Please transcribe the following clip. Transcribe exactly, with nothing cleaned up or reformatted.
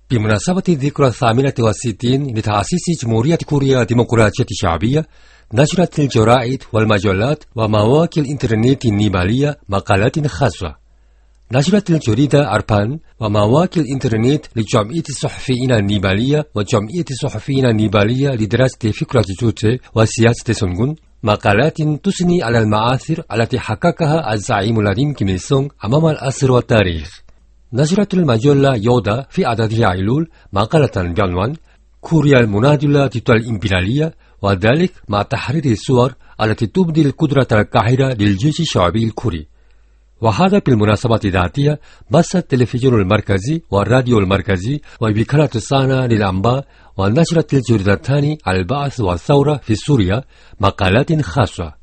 بمناسبة الذكرى الثامنة والستين لتأسيس جمهورية كوريا الديمقراطية الشعبية، نشرت الجرائد والمجلات ومواقع الإنترنت النيبالية مقالات خاصة. نشرت الجريدة أربان ومواقع الإنترنت لجمعية الصحفيين النيبالية وجمعية الصحفيين النيبالية لدراسة فكرة جوتي وسياسة سونغون مقالات تثني على المآثر التي حققها الزعيم العظيم كيم إل سونغ أمام العصر والتاريخ. نشرت المجلة يودا في عددها أيلول مقالة بعنوان كوريا المناضلة ضد الإمبريالية، وذلك مع تحرير الصور التي تبدي القدرة القاهرة للجيش الشعبي الكوري. وهذا بالمناسبة ذاتها بث التلفزيون المركزي والراديو المركزي ووكالة الصانع للأنباء ونشرت الجريدتان البعث والثورة في سوريا مقالات خاصة.